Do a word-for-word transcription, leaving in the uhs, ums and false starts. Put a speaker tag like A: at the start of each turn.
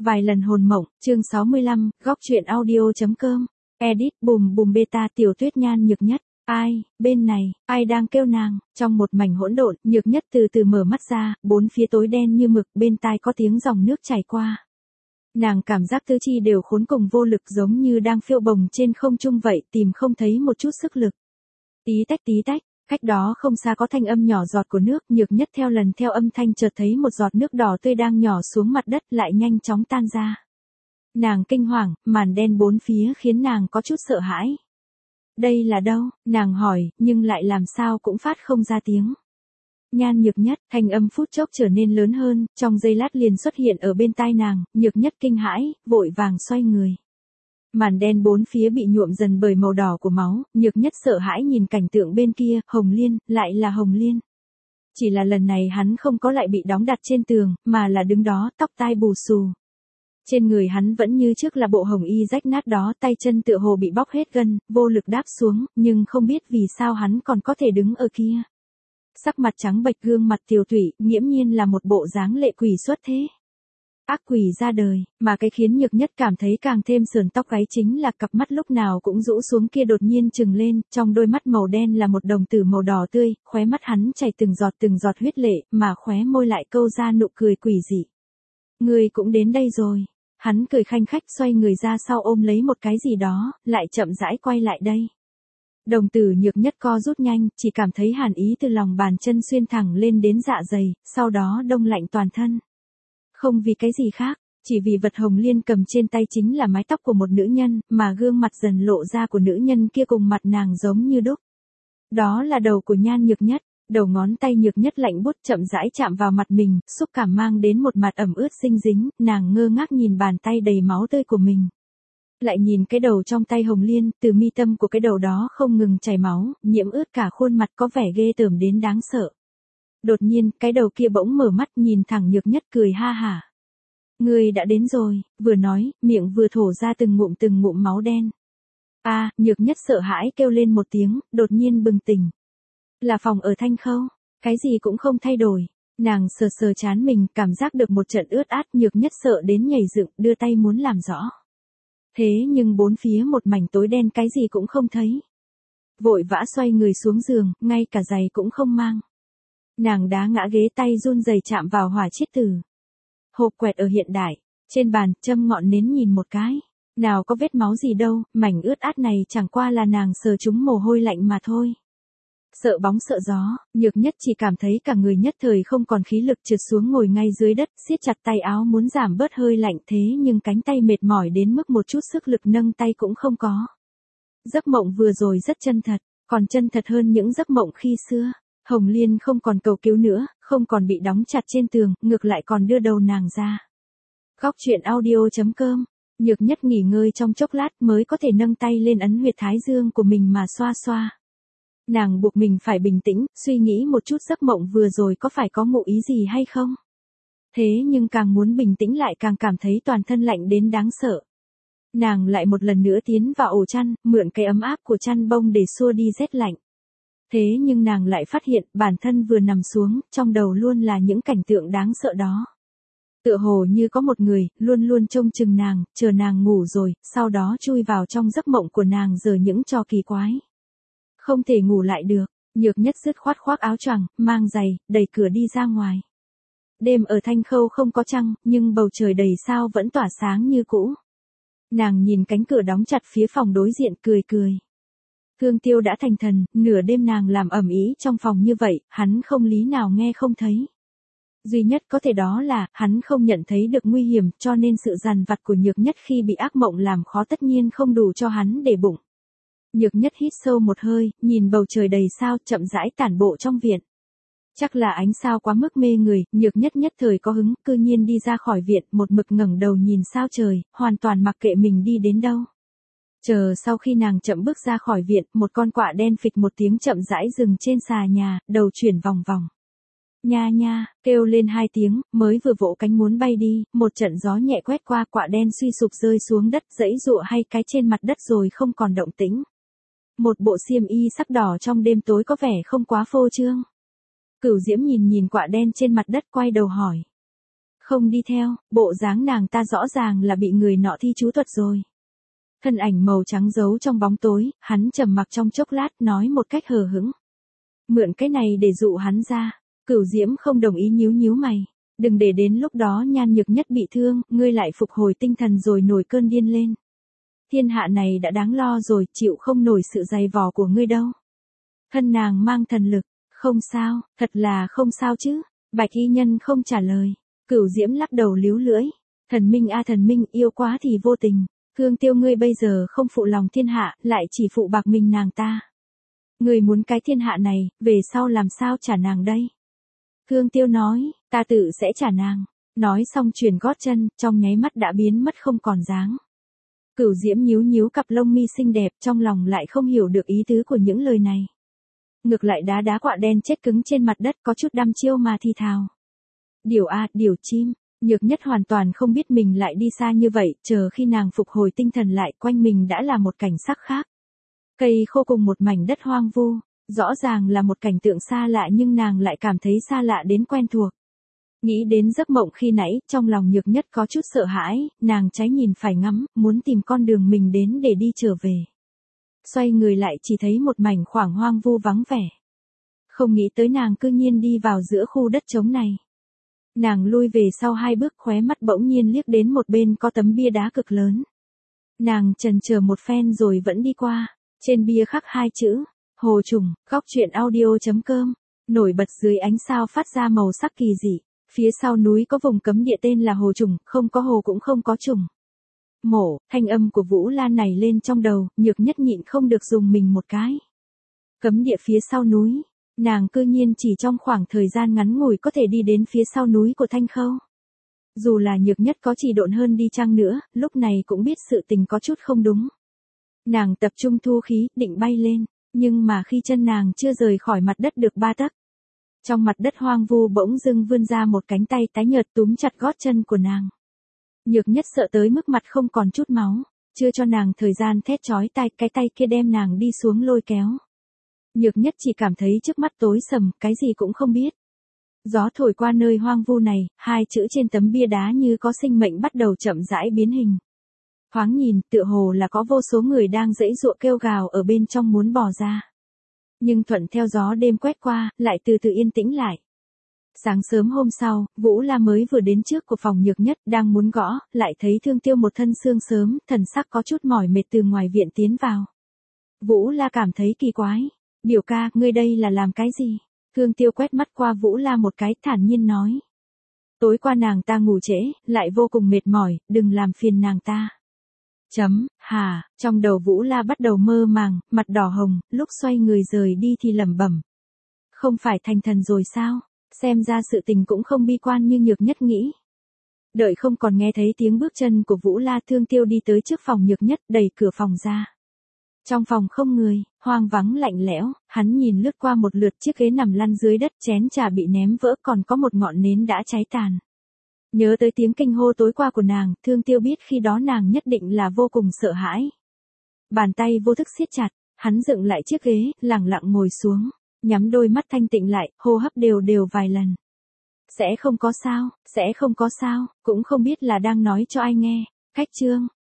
A: Vài lần hồn mộng, chương sáu mươi lăm, góc truyện audio.com. Edit, bùm bùm beta Tiểu Tuyết Nhan Nhược Nhất. Ai, bên này, ai đang kêu nàng? Trong một mảnh hỗn độn, Nhược Nhất từ từ mở mắt ra, bốn phía tối đen như mực, bên tai có tiếng dòng nước chảy qua. Nàng cảm giác tứ chi đều khốn cùng vô lực, giống như đang phiêu bồng trên không trung vậy, tìm không thấy một chút sức lực. Tí tách tí tách, cách đó không xa có thanh âm nhỏ giọt của nước, Nhược Nhất theo lần theo âm thanh chợt thấy một giọt nước đỏ tươi đang nhỏ xuống mặt đất lại nhanh chóng tan ra. Nàng kinh hoàng, màn đen bốn phía khiến nàng có chút sợ hãi. Đây là đâu? Nàng hỏi, nhưng lại làm sao cũng phát không ra tiếng. Nhan Nhược Nhất, thanh âm phút chốc trở nên lớn hơn, trong giây lát liền xuất hiện ở bên tai nàng, Nhược Nhất kinh hãi, vội vàng xoay người. Màn đen bốn phía bị nhuộm dần bởi màu đỏ của máu, Nhược Nhất sợ hãi nhìn cảnh tượng bên kia, Hồng Liên, lại là Hồng Liên. Chỉ là lần này hắn không có lại bị đóng đặt trên tường, mà là đứng đó, tóc tai bù xù. Trên người hắn vẫn như trước là bộ hồng y rách nát đó, tay chân tựa hồ bị bóc hết gân, vô lực đáp xuống, nhưng không biết vì sao hắn còn có thể đứng ở kia. Sắc mặt trắng bệch, gương mặt tiều tụy, nghiễm nhiên là một bộ dáng lệ quỷ xuất thế. Ác quỷ ra đời, mà cái khiến Nhược Nhất cảm thấy càng thêm sườn tóc gáy chính là cặp mắt lúc nào cũng rũ xuống kia đột nhiên trừng lên, trong đôi mắt màu đen là một đồng tử màu đỏ tươi, khóe mắt hắn chảy từng giọt từng giọt huyết lệ, mà khóe môi lại câu ra nụ cười quỷ dị. Ngươi cũng đến đây rồi. Hắn cười khanh khách xoay người ra sau ôm lấy một cái gì đó, lại chậm rãi quay lại đây. Đồng tử Nhược Nhất co rút nhanh, chỉ cảm thấy hàn ý từ lòng bàn chân xuyên thẳng lên đến dạ dày, sau đó đông lạnh toàn thân. Không vì cái gì khác, chỉ vì vật Hồng Liên cầm trên tay chính là mái tóc của một nữ nhân, mà gương mặt dần lộ ra của nữ nhân kia cùng mặt nàng giống như đúc. Đó là đầu của Nhan Nhược Nhất, đầu ngón tay Nhược Nhất lạnh buốt chậm rãi chạm vào mặt mình, xúc cảm mang đến một mặt ẩm ướt dinh dính, nàng ngơ ngác nhìn bàn tay đầy máu tươi của mình. Lại nhìn cái đầu trong tay Hồng Liên, từ mi tâm của cái đầu đó không ngừng chảy máu, nhiễm ướt cả khuôn mặt có vẻ ghê tởm đến đáng sợ. Đột nhiên, cái đầu kia bỗng mở mắt nhìn thẳng Nhược Nhất cười ha hả. Ngươi đã đến rồi, vừa nói, miệng vừa thổ ra từng ngụm từng ngụm máu đen. A, à, Nhược Nhất sợ hãi kêu lên một tiếng, đột nhiên bừng tỉnh. Là phòng ở Thanh Khâu, cái gì cũng không thay đổi. Nàng sờ sờ trán mình, cảm giác được một trận ướt át, Nhược Nhất sợ đến nhảy dựng, đưa tay muốn làm rõ. Thế nhưng bốn phía một mảnh tối đen, cái gì cũng không thấy. Vội vã xoay người xuống giường, ngay cả giày cũng không mang. Nàng đá ngã ghế, tay run rẩy chạm vào hỏa chiết tử. Hộp quẹt ở hiện đại, trên bàn, châm ngọn nến nhìn một cái. Nào có vết máu gì đâu, mảnh ướt át này chẳng qua là nàng sờ trúng mồ hôi lạnh mà thôi. Sợ bóng sợ gió, Nhược Nhất chỉ cảm thấy cả người nhất thời không còn khí lực, trượt xuống ngồi ngay dưới đất, siết chặt tay áo muốn giảm bớt hơi lạnh, thế nhưng cánh tay mệt mỏi đến mức một chút sức lực nâng tay cũng không có. Giấc mộng vừa rồi rất chân thật, còn chân thật hơn những giấc mộng khi xưa. Hồng Liên không còn cầu cứu nữa, không còn bị đóng chặt trên tường, ngược lại còn đưa đầu nàng ra. Góc truyện audio.com. Nhược Nhất nghỉ ngơi trong chốc lát mới có thể nâng tay lên ấn huyệt thái dương của mình mà xoa xoa. Nàng buộc mình phải bình tĩnh, suy nghĩ một chút giấc mộng vừa rồi có phải có ngụ ý gì hay không. Thế nhưng càng muốn bình tĩnh lại càng cảm thấy toàn thân lạnh đến đáng sợ. Nàng lại một lần nữa tiến vào ổ chăn, mượn cái ấm áp của chăn bông để xua đi rét lạnh. Thế nhưng nàng lại phát hiện bản thân vừa nằm xuống, trong đầu luôn là những cảnh tượng đáng sợ đó. Tựa hồ như có một người, luôn luôn trông chừng nàng, chờ nàng ngủ rồi, sau đó chui vào trong giấc mộng của nàng giờ những trò kỳ quái. Không thể ngủ lại được, Nhược Nhất dứt khoát khoác áo choàng, mang giày, đẩy cửa đi ra ngoài. Đêm ở Thanh Khâu không có trăng, nhưng bầu trời đầy sao vẫn tỏa sáng như cũ. Nàng nhìn cánh cửa đóng chặt phía phòng đối diện, cười cười. Thương Tiêu đã thành thần, nửa đêm nàng làm ầm ĩ trong phòng như vậy, hắn không lý nào nghe không thấy. Duy nhất có thể đó là, hắn không nhận thấy được nguy hiểm, cho nên sự dằn vặt của Nhược Nhất khi bị ác mộng làm khó tất nhiên không đủ cho hắn để bụng. Nhược Nhất hít sâu một hơi, nhìn bầu trời đầy sao, chậm rãi tản bộ trong viện. Chắc là ánh sao quá mức mê người, Nhược Nhất nhất thời có hứng, cư nhiên đi ra khỏi viện, một mực ngẩng đầu nhìn sao trời, hoàn toàn mặc kệ mình đi đến đâu. Chờ sau khi nàng chậm bước ra khỏi viện, một con quạ đen phịch một tiếng chậm rãi dừng trên xà nhà, đầu chuyển vòng vòng. Nha nha, kêu lên hai tiếng, mới vừa vỗ cánh muốn bay đi, một trận gió nhẹ quét qua, quạ đen suy sụp rơi xuống đất, giãy giụa hai cái trên mặt đất rồi không còn động tĩnh. Một bộ xiêm y sắc đỏ trong đêm tối có vẻ không quá phô trương. Cửu Diễm nhìn nhìn quạ đen trên mặt đất, quay đầu hỏi. không đi theo, bộ dáng nàng ta rõ ràng là bị người nọ thi chú thuật rồi. Thân ảnh màu trắng giấu trong bóng tối, hắn trầm mặc trong chốc lát nói một cách hờ hững. Mượn cái này để dụ hắn ra. Cửu Diễm không đồng ý, nhíu nhíu mày. Đừng để đến lúc đó Nhan Nhược Nhất bị thương, ngươi lại phục hồi tinh thần rồi nổi cơn điên lên. Thiên hạ này đã đáng lo rồi, chịu không nổi sự dày vò của ngươi đâu. Thân nàng mang thần lực, không sao, thật là không sao chứ. Bạch y nhân không trả lời. Cửu Diễm lắc đầu líu lưỡi. Thần minh a thần minh, yêu quá thì vô tình. Thương Tiêu ngươi bây giờ không phụ lòng thiên hạ, lại chỉ phụ bạc mình nàng ta. Ngươi muốn cái thiên hạ này, về sau làm sao trả nàng đây? Thương Tiêu nói, ta tự sẽ trả nàng. Nói xong chuyển gót chân, trong nháy mắt đã biến mất không còn dáng. Cửu Diễm nhíu nhíu cặp lông mi xinh đẹp, trong lòng lại không hiểu được ý tứ của những lời này. Ngược lại đá đá quạ đen chết cứng trên mặt đất, có chút đăm chiêu mà thì thào. Điều a, điều chim. Nhược Nhất hoàn toàn không biết mình lại đi xa như vậy, chờ khi nàng phục hồi tinh thần lại, quanh mình đã là một cảnh sắc khác. Cây khô cùng một mảnh đất hoang vu, rõ ràng là một cảnh tượng xa lạ nhưng nàng lại cảm thấy xa lạ đến quen thuộc. Nghĩ đến giấc mộng khi nãy, trong lòng Nhược Nhất có chút sợ hãi, nàng trái nhìn phải ngắm, muốn tìm con đường mình đến để đi trở về. Xoay người lại chỉ thấy một mảnh khoảng hoang vu vắng vẻ. Không nghĩ tới nàng cư nhiên đi vào giữa khu đất trống này. Nàng lui về sau hai bước, khóe mắt bỗng nhiên liếc đến một bên có tấm bia đá cực lớn. Nàng chần chờ một phen rồi vẫn đi qua, trên bia khắc hai chữ, Hồ Trùng, góc truyện audio chấm com, nổi bật dưới ánh sao phát ra màu sắc kỳ dị, phía sau núi có vùng cấm địa tên là Hồ Trùng, không có hồ cũng không có trùng. Mổ, thanh âm của Vũ Lan này lên trong đầu, Nhược Nhất nhịn không được dùng mình một cái. Cấm địa phía sau núi. Nàng cư nhiên chỉ trong khoảng thời gian ngắn ngủi có thể đi đến phía sau núi của Thanh Khâu. Dù là Nhược Nhất có trì độn hơn đi chăng nữa, lúc này cũng biết sự tình có chút không đúng. Nàng tập trung thu khí, định bay lên, nhưng mà khi chân nàng chưa rời khỏi mặt đất được ba tấc. Trong mặt đất hoang vu bỗng dưng vươn ra một cánh tay tái nhợt túm chặt gót chân của nàng. Nhược Nhất sợ tới mức mặt không còn chút máu, chưa cho nàng thời gian thét chói tai, cái tay kia đem nàng đi xuống lôi kéo. Nhược Nhất chỉ cảm thấy trước mắt tối sầm, cái gì cũng không biết. Gió thổi qua nơi hoang vu này, hai chữ trên tấm bia đá như có sinh mệnh bắt đầu chậm rãi biến hình. Thoáng nhìn, tựa hồ là có vô số người đang giãy giụa kêu gào ở bên trong muốn bỏ ra. Nhưng thuận theo gió đêm quét qua, lại từ từ yên tĩnh lại. Sáng sớm hôm sau, Vũ La mới vừa đến trước của phòng Nhược Nhất, đang muốn gõ, lại thấy Thương Tiêu một thân sương sớm, thần sắc có chút mỏi mệt từ ngoài viện tiến vào. Vũ La cảm thấy kỳ quái. Biểu ca, ngươi đây là làm cái gì? Thương Tiêu quét mắt qua Vũ La một cái, thản nhiên nói. Tối qua nàng ta ngủ trễ, lại vô cùng mệt mỏi, đừng làm phiền nàng ta. Chấm, hà, trong đầu Vũ La bắt đầu mơ màng, mặt đỏ hồng, lúc xoay người rời đi thì lẩm bẩm. Không phải thành thần rồi sao? Xem ra sự tình cũng không bi quan như Nhược Nhất nghĩ. Đợi không còn nghe thấy tiếng bước chân của Vũ La, Thương Tiêu đi tới trước phòng Nhược Nhất, đẩy cửa phòng ra. Trong phòng không người, hoang vắng lạnh lẽo, hắn nhìn lướt qua một lượt chiếc ghế nằm lăn dưới đất, chén trà bị ném vỡ, còn có một ngọn nến đã cháy tàn. Nhớ tới tiếng kinh hô tối qua của nàng, Thương Tiêu biết khi đó nàng nhất định là vô cùng sợ hãi. Bàn tay vô thức siết chặt, hắn dựng lại chiếc ghế, lẳng lặng ngồi xuống, nhắm đôi mắt thanh tịnh lại, hô hấp đều đều vài lần. Sẽ không có sao, sẽ không có sao, cũng không biết là đang nói cho ai nghe. Khách chương.